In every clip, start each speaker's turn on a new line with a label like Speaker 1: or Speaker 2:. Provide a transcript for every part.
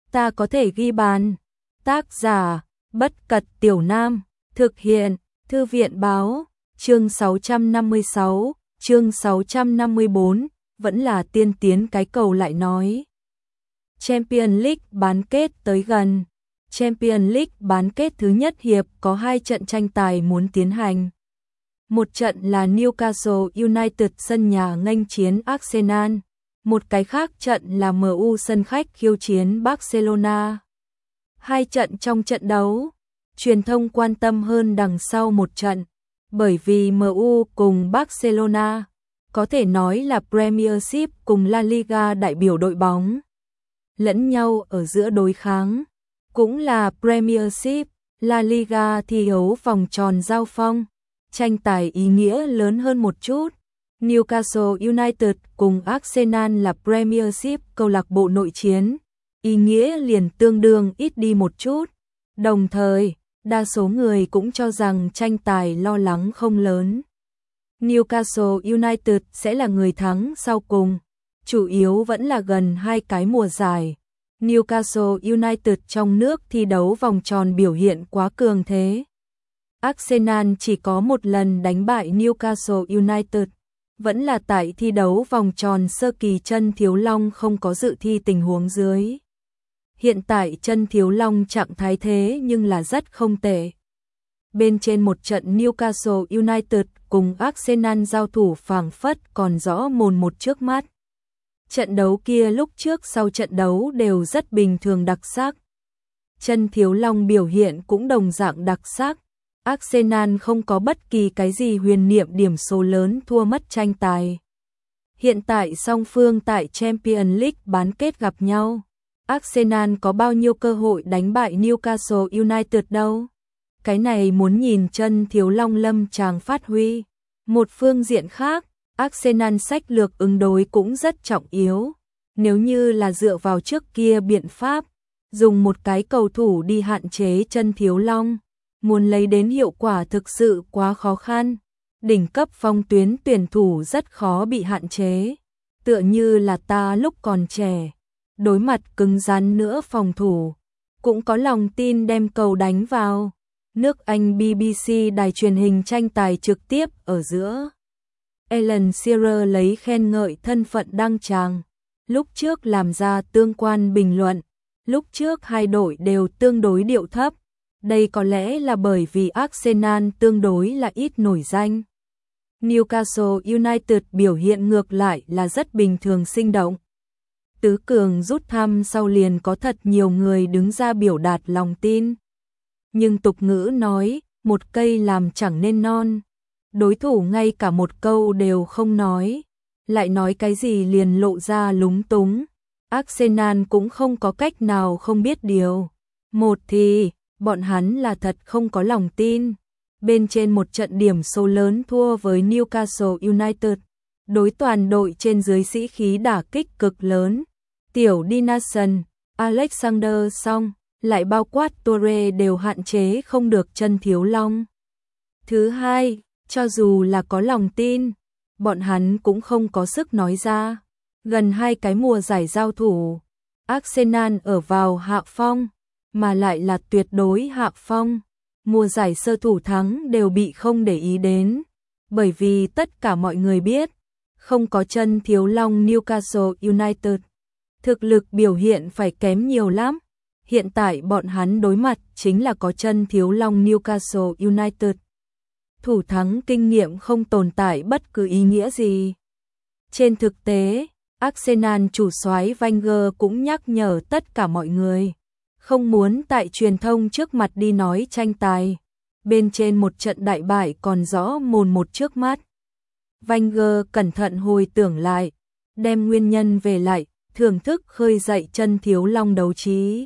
Speaker 1: ta có thể ghi bàn. Tác giả, Bất Cật Tiểu Nam, thực hiện, Thư viện báo, chương 656, chương 654, vẫn là tiên tiến cái cầu lại nói. Champions League bán kết tới gần. Champions League bán kết thứ nhất hiệp có 2 trận tranh tài muốn tiến hành. Một trận là Newcastle United sân nhà nghênh chiến Arsenal, một cái khác trận là MU sân khách khiêu chiến Barcelona. 2 trận trong trận đấu, truyền thông quan tâm hơn đằng sau một trận, bởi vì MU cùng Barcelona có thể nói là Premiership cùng La Liga đại biểu đội bóng lẫn nhau ở giữa đối kháng, cũng là Premiership, La Liga thi đấu vòng tròn giao phong, tranh tài ý nghĩa lớn hơn một chút. Newcastle United cùng Arsenal là Premiership câu lạc bộ nội chiến, ý nghĩa liền tương đương ít đi một chút. Đồng thời, đa số người cũng cho rằng tranh tài lo lắng không lớn. Newcastle United sẽ là người thắng sau cùng, chủ yếu vẫn là gần 2 cái mùa giải. Newcastle United trong nước thi đấu vòng tròn biểu hiện quá cường thế. Arsenal chỉ có một lần đánh bại Newcastle United, vẫn là tại thi đấu vòng tròn sơ kỳ Chân Thiếu Long không có dự thi tình huống dưới. Hiện tại Chân Thiếu Long trạng thái thế nhưng là rất không tệ. Bên trên một trận Newcastle United cùng Arsenal giao thủ phảng phất còn rõ mồn một trước mắt. Trận đấu kia lúc trước sau trận đấu đều rất bình thường đặc sắc. Chân Thiếu Long biểu hiện cũng đồng dạng đặc sắc. Arsenal không có bất kỳ cái gì huyền niệm điểm số lớn thua mất tranh tài. Hiện tại song phương tại Champions League bán kết gặp nhau. Arsenal có bao nhiêu cơ hội đánh bại Newcastle United đâu? Cái này muốn nhìn Chân Thiếu Long lâm tràng phát huy. Một phương diện khác, Arsenal sách lược ứng đối cũng rất trọng yếu. Nếu như là dựa vào trước kia biện pháp, dùng một cái cầu thủ đi hạn chế Chân Thiếu Long, muốn lấy đến hiệu quả thực sự quá khó khăn. Đỉnh cấp phong tuyến tuyển thủ rất khó bị hạn chế. Tựa như là ta lúc còn trẻ, đối mặt cứng rắn nữa phòng thủ, cũng có lòng tin đem cầu đánh vào. Nước Anh BBC đài truyền hình tranh tài trực tiếp ở giữa. Alan Shearer lấy khen ngợi thân phận đăng tràng. Lúc trước làm ra tương quan bình luận, lúc trước hai đội đều tương đối điệu thấp. Đây có lẽ là bởi vì Arsenal tương đối là ít nổi danh. Newcastle United biểu hiện ngược lại là rất bình thường sinh động. Tứ cường rút thăm sau liền có thật nhiều người đứng ra biểu đạt lòng tin. Nhưng tục ngữ nói, một cây làm chẳng nên non. Đối thủ ngay cả một câu đều không nói, lại nói cái gì liền lộ ra lúng túng. Arsenal cũng không có cách nào không biết điều. Một thì, bọn hắn là thật không có lòng tin. Bên trên một trận điểm số lớn thua với Newcastle United, đối toàn đội trên dưới sĩ khí đả kích cực lớn. Tiểu Dinarson, Alexander Song, lại bao quát Toure đều hạn chế không được Chân Thiếu Long. Thứ hai, cho dù là có lòng tin, bọn hắn cũng không có sức nói ra. Gần 2 cái mùa giải giao thủ, Arsenal ở vào hạ phong, mà lại là tuyệt đối hạ phong. Mùa giải sơ thủ thắng đều bị không để ý đến, bởi vì tất cả mọi người biết, không có Chân Thiếu Long Newcastle United, thực lực biểu hiện phải kém nhiều lắm. Hiện tại bọn hắn đối mặt chính là có Chân Thiếu Long Newcastle United. Thủ thắng kinh nghiệm không tồn tại bất cứ ý nghĩa gì. Trên thực tế, Arsenal chủ soái Wenger cũng nhắc nhở tất cả mọi người, không muốn tại truyền thông trước mặt đi nói tranh tài. Bên trên một trận đại bại còn rõ mồn một trước mắt. Wenger cẩn thận hồi tưởng lại, đem nguyên nhân về lại, thưởng thức khơi dậy Chân Thiếu Long đấu trí.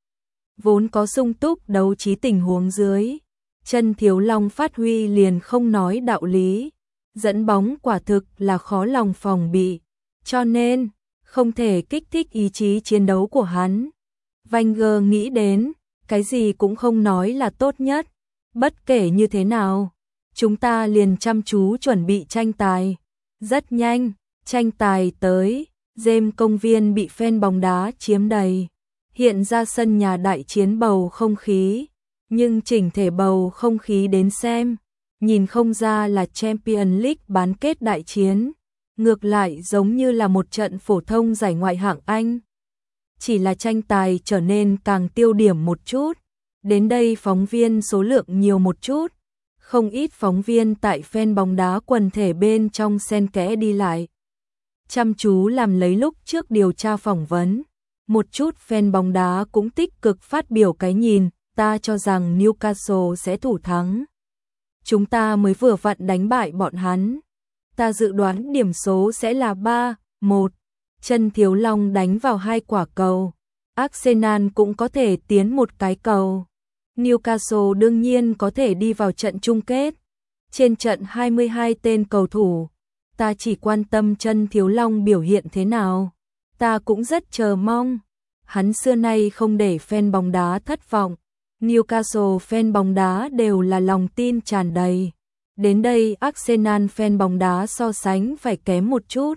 Speaker 1: Vốn có sung túc đấu trí tình huống dưới, Chân Thiếu Long phát huy liền không nói đạo lý, dẫn bóng quả thực là khó lòng phòng bị, cho nên không thể kích thích ý chí chiến đấu của hắn. Wenger nghĩ đến, cái gì cũng không nói là tốt nhất, bất kể như thế nào, chúng ta liền chăm chú chuẩn bị tranh tài. Rất nhanh, tranh tài tới, James công viên bị fan bóng đá chiếm đầy. hiện ra sân nhà đại chiến bầu không khí, nhưng chỉnh thể bầu không khí đến xem, nhìn không ra là Champions League bán kết đại chiến, ngược lại giống như là một trận phổ thông giải ngoại hạng Anh. Chỉ là tranh tài trở nên càng tiêu điểm một chút, đến đây phóng viên số lượng nhiều một chút, không ít phóng viên tại fan bóng đá quần thể bên trong xen kẽ đi lại. Chăm chú làm lấy lúc trước điều tra phỏng vấn, một chút fan bóng đá cũng tích cực phát biểu cái nhìn, ta cho rằng Newcastle sẽ thủ thắng. Chúng ta mới vừa vặn đánh bại bọn hắn. Ta dự đoán điểm số sẽ là 3-1. Chân Thiếu Long đánh vào 2 quả cầu. Arsenal cũng có thể tiến một cái cầu. Newcastle đương nhiên có thể đi vào trận chung kết. Trên trận 22 tên cầu thủ, ta chỉ quan tâm Chân Thiếu Long biểu hiện thế nào. Ta cũng rất chờ mong. Hắn xưa nay không để fan bóng đá thất vọng. Newcastle fan bóng đá đều là lòng tin tràn đầy. Đến đây Arsenal fan bóng đá so sánh phải kém một chút.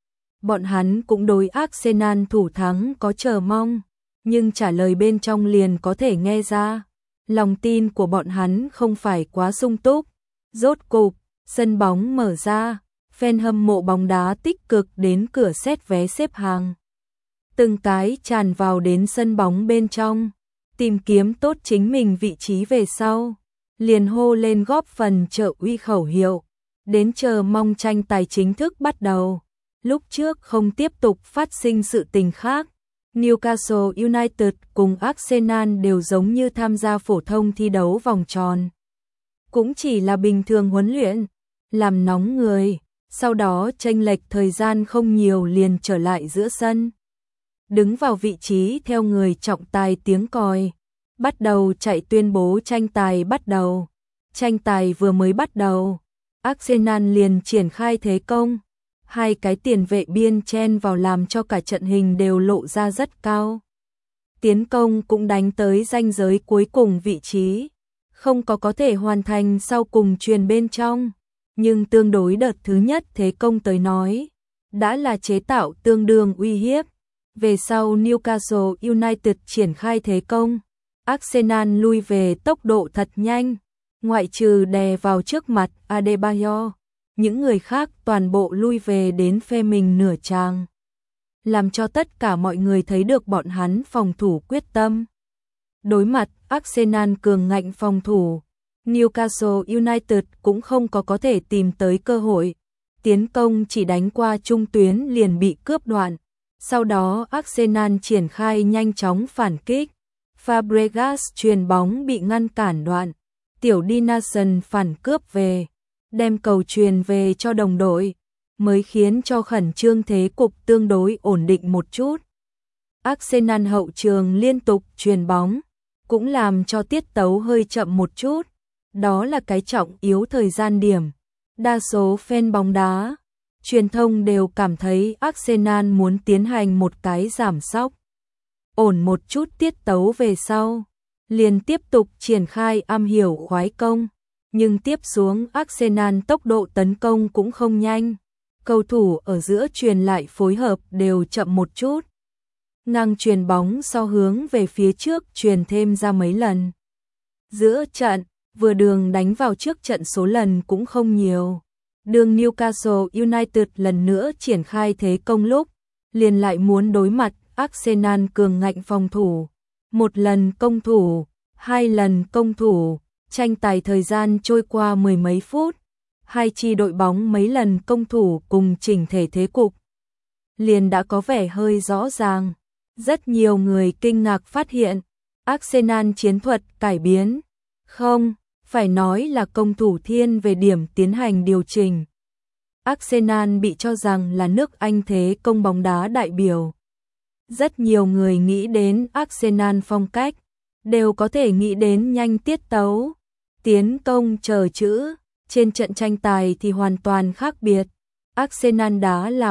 Speaker 1: Bọn hắn cũng đối Arsenal thủ thắng có chờ mong, nhưng trả lời bên trong liền có thể nghe ra. Lòng tin của bọn hắn không phải quá sung túc. Rốt cục, sân bóng mở ra, fan hâm mộ bóng đá tích cực đến cửa xét vé xếp hàng. Từng cái tràn vào đến sân bóng bên trong, tìm kiếm tốt chính mình vị trí về sau, liền hô lên góp phần trợ uy khẩu hiệu, đến chờ mong tranh tài chính thức bắt đầu. Lúc trước không tiếp tục phát sinh sự tình khác, Newcastle United cùng Arsenal đều giống như tham gia phổ thông thi đấu vòng tròn. Cũng chỉ là bình thường huấn luyện, làm nóng người, sau đó chênh lệch thời gian không nhiều liền trở lại giữa sân. Đứng vào vị trí theo người trọng tài tiếng còi, bắt đầu chạy tuyên bố tranh tài bắt đầu. Tranh tài vừa mới bắt đầu, Arsenal liền triển khai thế công. Hai cái tiền vệ biên chen vào làm cho cả trận hình đều lộ ra rất cao. Tiến công cũng đánh tới ranh giới cuối cùng vị trí, không có thể hoàn thành sau cùng chuyền bên trong, nhưng tương đối đợt thứ nhất thế công tới nói, đã là chế tạo tương đương uy hiếp. Về sau Newcastle United triển khai thế công, Arsenal lui về tốc độ thật nhanh, ngoại trừ đè vào trước mặt Adebayor, những người khác toàn bộ lui về đến phe mình nửa tràng, làm cho tất cả mọi người thấy được bọn hắn phòng thủ quyết tâm. Đối mặt Arsenal cường ngạnh phòng thủ, Newcastle United cũng không có thể tìm tới cơ hội, tiến công chỉ đánh qua trung tuyến liền bị cướp đoạn. Sau đó Arsenal triển khai nhanh chóng phản kích, Fabregas chuyền bóng bị ngăn cản đoạn, Tiểu Dinason phản cướp về, đem cầu chuyền về cho đồng đội, mới khiến cho khẩn trương thế cục tương đối ổn định một chút. Arsenal hậu trường liên tục chuyền bóng, cũng làm cho tiết tấu hơi chậm một chút, đó là cái trọng yếu thời gian điểm. Đa số fan bóng đá, truyền thông đều cảm thấy Arsenal muốn tiến hành một cái giảm sóc, ổn một chút tiết tấu về sau, liền tiếp tục triển khai am hiểu khoái công, nhưng tiếp xuống Arsenal tốc độ tấn công cũng không nhanh, cầu thủ ở giữa truyền lại phối hợp đều chậm một chút. Ngang truyền bóng so hướng về phía trước truyền thêm ra mấy lần. Giữa trận, vừa đường đánh vào trước trận số lần cũng không nhiều. Đường Newcastle United lần nữa triển khai thế công lúc, liền lại muốn đối mặt Arsenal cường ngạnh phòng thủ. Một lần công thủ, hai lần công thủ, tranh tài thời gian trôi qua mười mấy phút. Hai chi đội bóng mấy lần công thủ cùng chỉnh thể thế cục, liền đã có vẻ hơi rõ ràng. Rất nhiều người kinh ngạc phát hiện, Arsenal chiến thuật cải biến. Không, phải nói là công thủ thiên về điểm tiến hành điều chỉnh. Arsenal bị cho rằng là nước Anh thế công bóng đá đại biểu. Rất nhiều người nghĩ đến Arsenal phong cách, đều có thể nghĩ đến nhanh tiết tấu, tiến công chờ chữ. Trên trận tranh tài thì hoàn toàn khác biệt. Arsenal đá là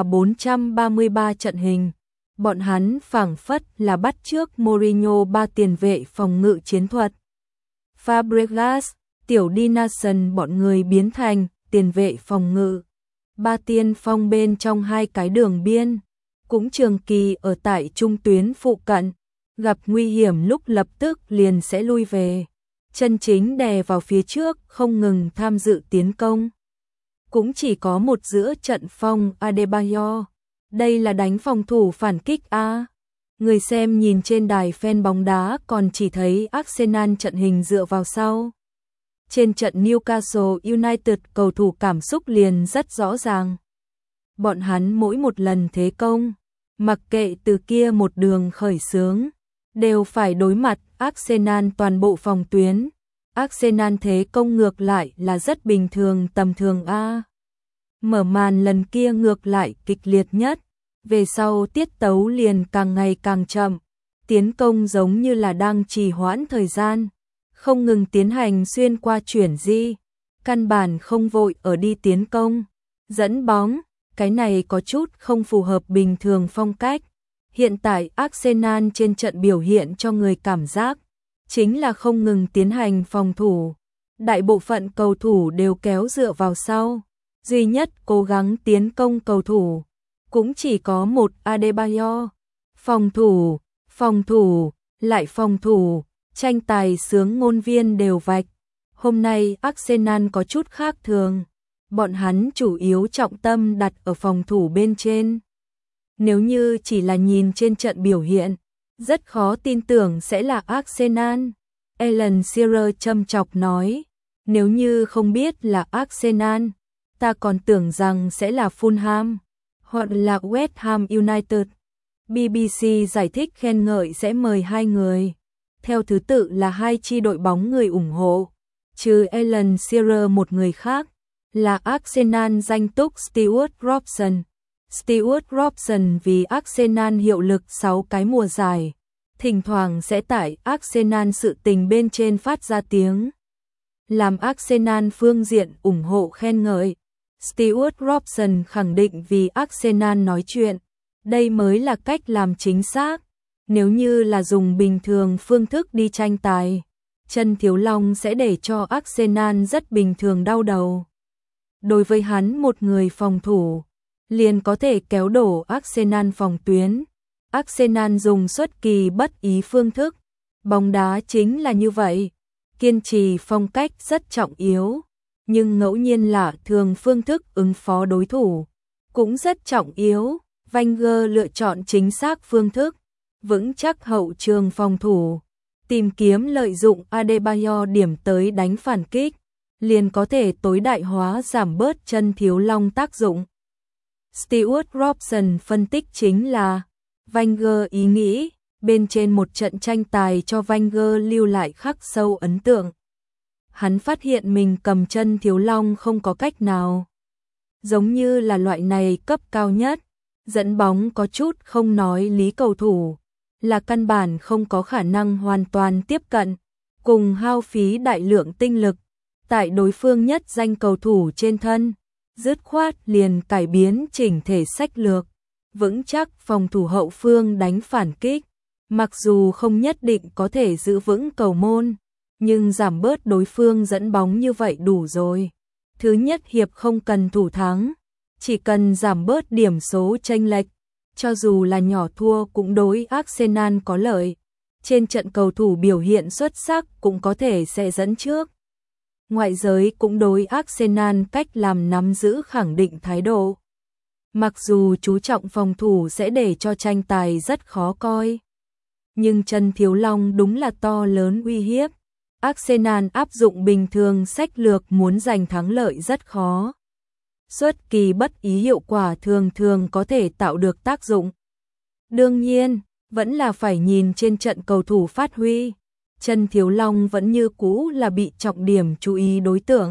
Speaker 1: 433 trận hình. Bọn hắn phảng phất là bắt chước Mourinho ba tiền vệ phòng ngự chiến thuật. Fabregas, Tiểu Dinason bọn người biến thành tiền vệ phòng ngự. Ba tiên phong bên trong hai cái đường biên, cũng trường kỳ ở tại trung tuyến phụ cận. gặp nguy hiểm lúc lập tức liền sẽ lui về, chân chính đè vào phía trước không ngừng tham dự tiến công. Cũng chỉ có một giữa trận Phong Adebayor, đây là đánh phòng thủ phản kích a. Người xem nhìn trên đài fan bóng đá còn chỉ thấy Arsenal trận hình dựa vào sau. Trên trận Newcastle United cầu thủ cảm xúc liền rất rõ ràng. Bọn hắn mỗi một lần thế công, mặc kệ từ kia một đường khởi xướng, đều phải đối mặt Arsenal toàn bộ phòng tuyến. Arsenal thế công ngược lại là rất bình thường tầm thường a. Mở màn lần kia ngược lại kịch liệt nhất, về sau tiết tấu liền càng ngày càng chậm, tiến công giống như là đang trì hoãn thời gian, không ngừng tiến hành xuyên qua chuyển di, căn bản không vội ở đi tiến công, dẫn bóng, cái này có chút không phù hợp bình thường phong cách. Hiện tại Arsenal trên trận biểu hiện cho người cảm giác chính là không ngừng tiến hành phòng thủ, đại bộ phận cầu thủ đều kéo dựa vào sau, duy nhất cố gắng tiến công cầu thủ cũng chỉ có một Adebayor. Phòng thủ, lại phòng thủ, tranh tài sướng ngôn viên đều vạch. Hôm nay Arsenal có chút khác thường, bọn hắn chủ yếu trọng tâm đặt ở phòng thủ bên trên. Nếu như chỉ là nhìn trên trận biểu hiện, rất khó tin tưởng sẽ là Arsenal. Alan Shearer châm chọc nói, nếu như không biết là Arsenal, ta còn tưởng rằng sẽ là Fulham, hoặc là West Ham United. BBC giải thích khen ngợi sẽ mời hai người, theo thứ tự là hai chi đội bóng người ủng hộ, trừ Alan Shearer một người khác, là Arsenal danh túc Stuart Robson. Stuart Robson vì Arsenal hiệu lực 6 cái mùa giải, thỉnh thoảng sẽ tải Arsenal sự tình bên trên phát ra tiếng, làm Arsenal phương diện ủng hộ khen ngợi. Stuart Robson khẳng định vì Arsenal nói chuyện, đây mới là cách làm chính xác. Nếu như là dùng bình thường phương thức đi tranh tài, Chân Thiếu Long sẽ để cho Arsenal rất bình thường đau đầu. Đối với hắn một người phòng thủ, liền có thể kéo đổ Arsenal phòng tuyến. Arsenal dùng xuất kỳ bất ý phương thức, bóng đá chính là như vậy, kiên trì phong cách rất trọng yếu, nhưng ngẫu nhiên lạ thường phương thức ứng phó đối thủ cũng rất trọng yếu. Wenger lựa chọn chính xác phương thức, vững chắc hậu trường phòng thủ, tìm kiếm lợi dụng Adebayor điểm tới đánh phản kích, liền có thể tối đại hóa giảm bớt Chân Thiếu Long tác dụng. Stuart Robson phân tích chính là Wenger ý nghĩ bên trên một trận tranh tài cho Wenger lưu lại khắc sâu ấn tượng. Hắn phát hiện mình cầm Chân Thiếu Long không có cách nào, giống như là loại này cấp cao nhất, dẫn bóng có chút không nói lý cầu thủ, là căn bản không có khả năng hoàn toàn tiếp cận, cùng hao phí đại lượng tinh lực tại đối phương nhất danh cầu thủ trên thân, dứt khoát liền cải biến chỉnh thể sách lược, vững chắc phòng thủ hậu phương đánh phản kích, mặc dù không nhất định có thể giữ vững cầu môn, nhưng giảm bớt đối phương dẫn bóng như vậy đủ rồi. Thứ nhất hiệp không cần thủ thắng, chỉ cần giảm bớt điểm số chênh lệch, cho dù là nhỏ thua cũng đối Arsenal có lợi. Trên trận cầu thủ biểu hiện xuất sắc cũng có thể sẽ dẫn trước. Ngoại giới cũng đối Arsenal cách làm nắm giữ khẳng định thái độ. Mặc dù chú trọng phòng thủ sẽ để cho tranh tài rất khó coi, nhưng Chân Thiếu Long đúng là to lớn uy hiếp. Arsenal áp dụng bình thường sách lược muốn giành thắng lợi rất khó. Xuất kỳ bất ý hiệu quả thường thường có thể tạo được tác dụng. Đương nhiên, vẫn là phải nhìn trên trận cầu thủ phát huy. Chân Thiếu Long vẫn như cũ là bị trọng điểm chú ý đối tượng.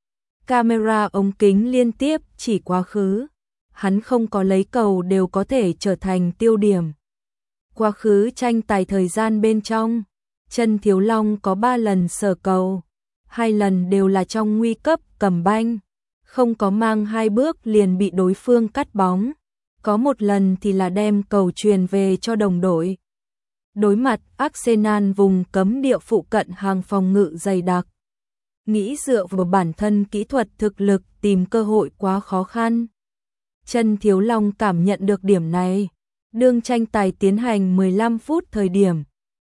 Speaker 1: Camera ống kính liên tiếp chỉ quá khứ. Hắn không có lấy cầu đều có thể trở thành tiêu điểm. Quá khứ tranh tài thời gian bên trong, Chân Thiếu Long có 3 lần sờ cầu, 2 lần đều là trong nguy cấp cầm banh, không có mang 2 bước liền bị đối phương cắt bóng, có 1 lần thì là đem cầu truyền về cho đồng đội. Đối mặt Arsenal vùng cấm địa phụ cận hàng phòng ngự dày đặc, nghĩ dựa vào bản thân kỹ thuật thực lực tìm cơ hội quá khó khăn. Chân Thiếu Long cảm nhận được điểm này, đương tranh tài tiến hành 15 phút thời điểm,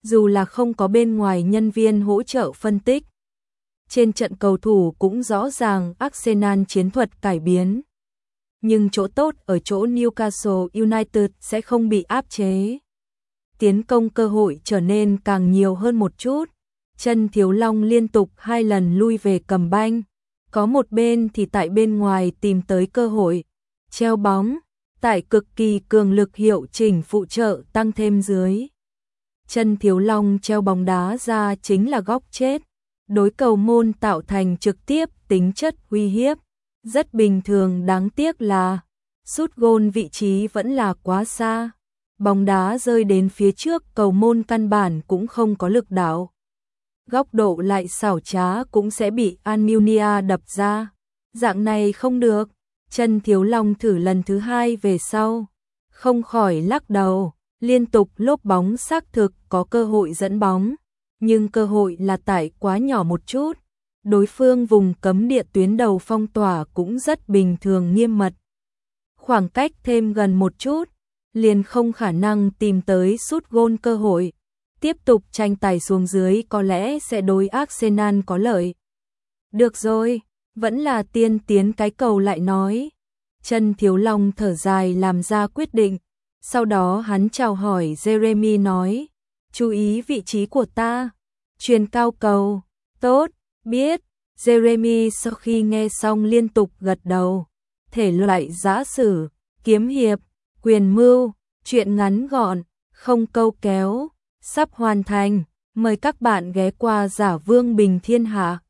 Speaker 1: dù là không có bên ngoài nhân viên hỗ trợ phân tích. Trên trận cầu thủ cũng rõ ràng Arsenal chiến thuật cải biến. Nhưng chỗ tốt ở chỗ Newcastle United sẽ không bị áp chế. Tiến công cơ hội trở nên càng nhiều hơn một chút. Chân Thiếu Long liên tục 2 lần lui về cầm banh. Có một bên thì tại bên ngoài tìm tới cơ hội. Treo bóng, tại cực kỳ cường lực hiệu chỉnh phụ trợ tăng thêm dưới. Chân Thiếu Long treo bóng đá ra chính là góc chết. Đối cầu môn tạo thành trực tiếp tính chất uy hiếp. Rất bình thường, đáng tiếc là sút gôn vị trí vẫn là quá xa. Bóng đá rơi đến phía trước cầu môn căn bản cũng không có lực đảo. Góc độ lại xảo trá cũng sẽ bị Almunia đập ra. Dạng này không được. Chân Thiếu Long thử lần thứ 2 về sau. Không khỏi lắc đầu. Liên tục lốp bóng xác thực có cơ hội dẫn bóng. Nhưng cơ hội là tại quá nhỏ một chút. Đối phương vùng cấm địa tuyến đầu phong tỏa cũng rất bình thường nghiêm mật. Khoảng cách thêm gần một chút, liền không khả năng tìm tới sút gôn cơ hội. Tiếp tục tranh tài xuống dưới có lẽ sẽ đối Arsenal có lợi. Được rồi, vẫn là tiên tiến cái cầu lại nói. Chân Thiếu Long thở dài làm ra quyết định. Sau đó hắn chào hỏi Jeremy nói, chú ý vị trí của ta. Truyền cao cầu, tốt, biết. Jeremy sau khi nghe xong liên tục gật đầu. Thể loại giã sử, kiếm hiệp, quyền mưu, truyện ngắn gọn, không câu kéo, sắp hoàn thành. Mời các bạn ghé qua Giả Vương Bình Thiên Hạ.